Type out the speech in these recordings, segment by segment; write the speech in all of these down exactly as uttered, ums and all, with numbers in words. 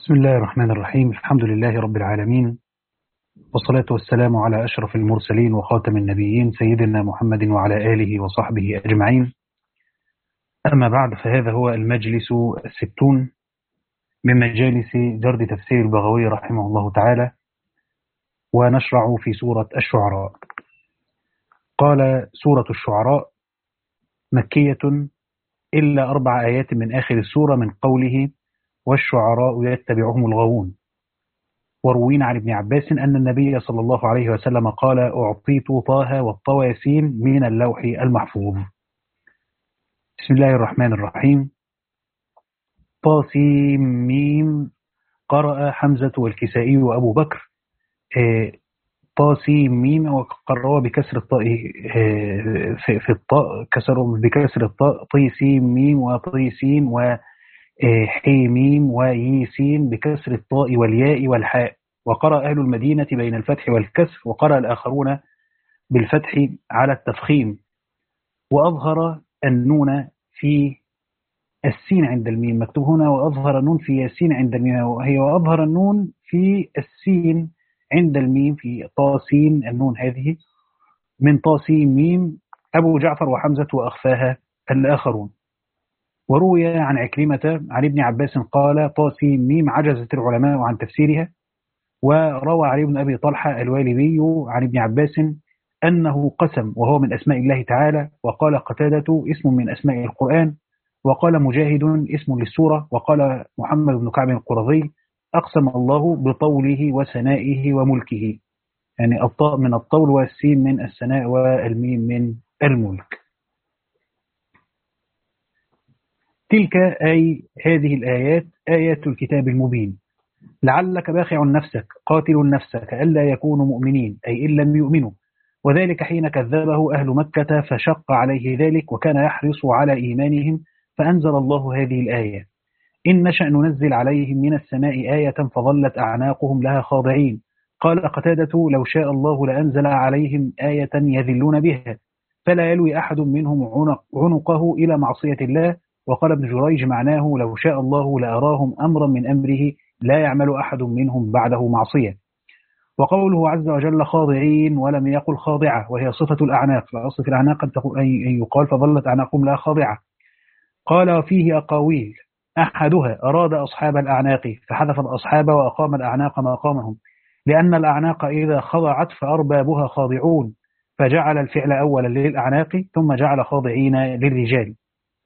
بسم الله الرحمن الرحيم. الحمد لله رب العالمين، والصلاة والسلام على أشرف المرسلين وخاتم النبيين سيدنا محمد وعلى آله وصحبه أجمعين. أما بعد، فهذا هو المجلس الستون من مجالس جرد تفسير البغوي رحمه الله تعالى، ونشرع في سورة الشعراء. قال: سورة الشعراء مكية إلا أربع آيات من آخر السورة، من قوله: والشعراء يتبعهم الغاوون. وروينا عن ابن عباس أن النبي صلى الله عليه وسلم قال: أعطيت طه والطواسين من اللوح المحفوظ. بسم الله الرحمن الرحيم. طاسيم ميم. قرأ حمزة والكسائي وأبو بكر طاسيم ميم، وقرأوا بكسر الطاء في الطاء، كسروا بكسر الطاء طيسيم ميم وطيسين وحيميم ويسين بكسر الطاء والياء والحاء. وقرأ أهل المدينة بين الفتح والكسر، وقرأ الآخرون بالفتح على التفخيم. وأظهر النون في السين عند الميم، مكتوب هنا وأظهر النون في السين عند الميم، وهي وأظهر النون في السين عند الميم في طاسين. النون هذه من طاسين ميم أبو جعفر وحمزة وأخفاها الآخرون. وروي عن عكرمة عن ابن عباس قال: طاسين ميم عجزت العلماء عن تفسيرها. وروى علي بن أبي طلحة الوالبي عن ابن عباس أنه قسم وهو من أسماء الله تعالى. وقال قتادة: اسم من أسماء القرآن. وقال مجاهد: اسم للسورة. وقال محمد بن كعب القرظي: أقسم الله بطوله وسنائه وملكه، يعني الطاء من الطول والسين من السناء والميم من الملك. تلك أي هذه الآيات آيات الكتاب المبين. لعلك باخع نفسك قاتل نفسك ألا يكونوا مؤمنين، أي إن لم يؤمنوا، وذلك حين كذبه أهل مكة فشق عليه ذلك، وكان يحرص على إيمانهم، فأنزل الله هذه الآية: إن نشأ ننزل عليهم من السماء آية فظلت أعناقهم لها خاضعين. قال قتادة: لو شاء الله لأنزل عليهم آية يذلون بها، فلا يلوي أحد منهم عنق عنقه إلى معصية الله. وقال ابن جريج: معناه لو شاء الله لأراهم أمرا من أمره لا يعمل أحد منهم بعده معصية. وقوله عز وجل خاضعين ولم يقل خاضعة، وهي صفة الأعناق، فأصل في الأعناق أن يقال فظلت أعناقهم لا خاضعة. قال: فيه أقاويل، أحدها أراد أصحاب الأعناق فحذف الأصحاب وأقام الأعناق مقامهم، لأن الأعناق إذا خضعت فأربابها خاضعون، فجعل الفعل أولا للأعناق ثم جعل خاضعين للرجال،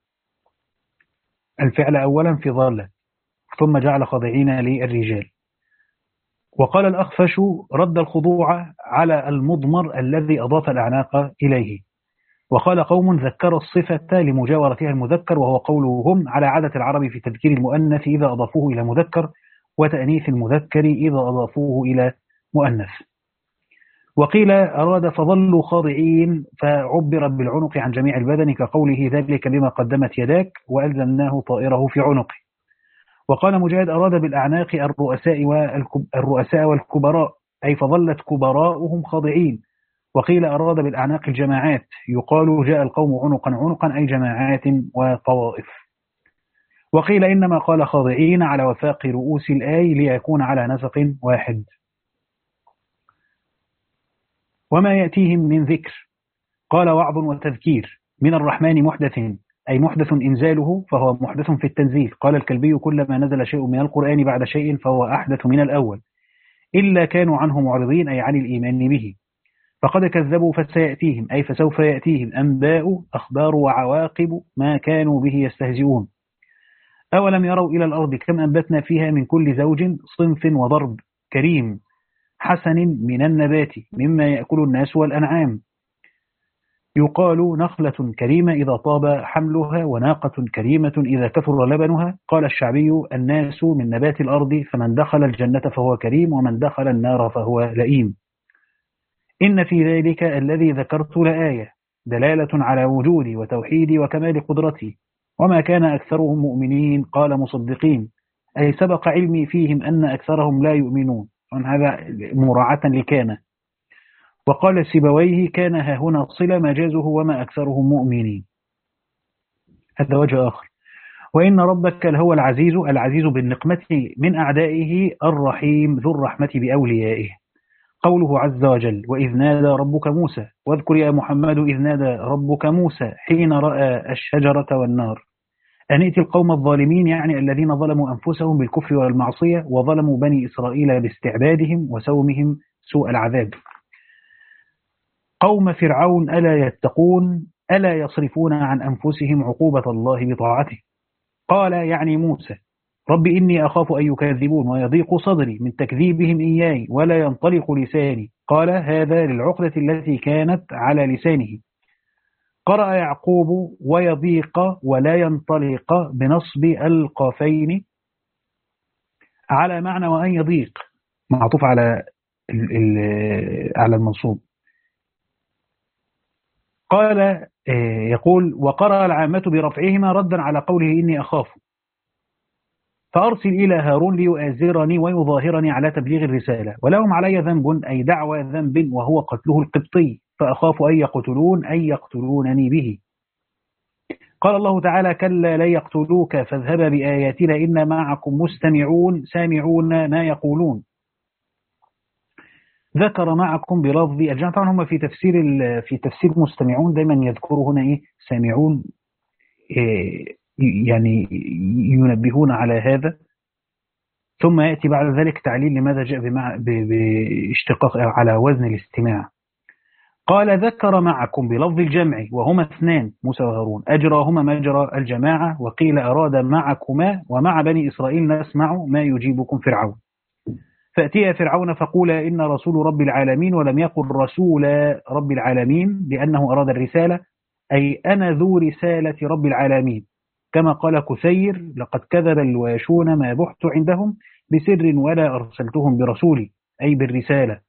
الفعل أولا في ظل ثم جعل خاضعين للرجال. وقال الأخفش: رد الخضوع على المضمر الذي أضاف الأعناق إليه. وقال قوم: ذكر الصفة لمجاورتها المذكر، وهو قولهم على عادة العرب في تذكير المؤنث إذا أضافوه إلى مذكر، وتأنيث المذكر إذا أضافوه إلى مؤنث. وقيل أراد فظلوا خاضعين، فعبر بالعنق عن جميع البدن، كقوله: ذلك بما قدمت يداك وألزمناه طائره في عنقه. وقال مجاهد: أراد بالأعناق الرؤساء والرؤساء والكبراء، أي فظلت كبراؤهم خاضعين. وقيل أراد بالأعناق الجماعات، يقال جاء القوم عنقا عنقا، أي جماعات وطوائف. وقيل إنما قال خاضعين على وفاق رؤوس الآي ليكون على نسق واحد. وما يأتيهم من ذكر، قال: وعظ وتذكير من الرحمن محدث، أي محدث إنزاله فهو محدث في التنزيل. قال الكلبي: كلما نزل شيء من القرآن بعد شيء فهو أحدث من الأول، إلا كانوا عنه معرضين، أي عن الإيمان به. فقد كذبوا فسيأتيهم، أي فسوف يأتيهم أنباء أخبار وعواقب ما كانوا به يستهزئون. أولم يروا إلى الأرض كم أنبتنا فيها من كل زوج صنف وضرب كريم حسن من النبات مما يأكل الناس والأنعام. يقال: نخلة كريمة إذا طاب حملها، وناقة كريمة إذا كثر لبنها. قال الشعبي: الناس من نبات الأرض، فمن دخل الجنة فهو كريم، ومن دخل النار فهو لئيم. إن في ذلك الذي ذكرت لآية دلالة على وجودي وتوحيدي وكمال قدرتي، وما كان أكثرهم مؤمنين. قال مصدقين، أي سبق علمي فيهم أن أكثرهم لا يؤمنون، هذا مراعاة لكان. وقال سيبويه: كان ها هنا صلة مجازه وما أكثرهم مؤمنين، هذا وجه آخر. وإن ربك لهو العزيز العزيز بالنقمة من أعدائه الرحيم ذو الرحمة بأوليائه. قوله عز وجل وإذ نادى ربك موسى واذكر يا محمد إذ نادى ربك موسى حين رأى الشجرة والنار أن ائت القوم الظالمين، يعني الذين ظلموا أنفسهم بالكفر والمعصية وظلموا بني إسرائيل باستعبادهم وسومهم سوء العذاب. قوم فرعون ألا يتقون ألا يصرفون عن أنفسهم عقوبة الله بطاعته. قال يعني موسى رب إني أخاف أن يكذبون ويضيق صدري من تكذيبهم إياي ولا ينطلق لساني. قال هذا للعقدة التي كانت على لسانه. قرأ يعقوب ويضيق ولا ينطلق بنصب القافين على معنى وأن يضيق معطوف على على المنصوب. قال يقول وقرأ العامة برفعهما ردا على قوله إني أخاف. فأرسل إلى هارون ليؤازرني ويظاهرني على تبليغ الرسالة ولهم علي ذنب أي دعوى ذنب وهو قتله القبطي فأخاف أن يقتلون أي يقتلونني به. قال الله تعالى كلا لا يقتلوك فاذهب بآياتنا إنا معكم مستمعون سامعون ما يقولون. ذكر معكم بلفظ الجمع. طبعا هم في تفسير في تفسير مستمعون دايما يذكروا هنا ايه سامعون، إيه يعني ينبهون على هذا، ثم يأتي بعد ذلك تعليل لماذا جاء باشتقاق على وزن الاستماع. قال ذكر معكم بلفظ الجمع وهما اثنان موسى وهارون أجراهما مجرى الجماعة، وقيل أراد معكما ومع بني إسرائيل نسمع ما يجيبكم فرعون. فأتيا فرعون فقولا إن رسول رب العالمين ولم يقل رسول رب العالمين لأنه أراد الرسالة أي أنا ذو رسالة رب العالمين، كما قال كثير لقد كذب الواشون ما بحت عندهم بسر ولا أرسلتهم برسولي أي بالرسالة.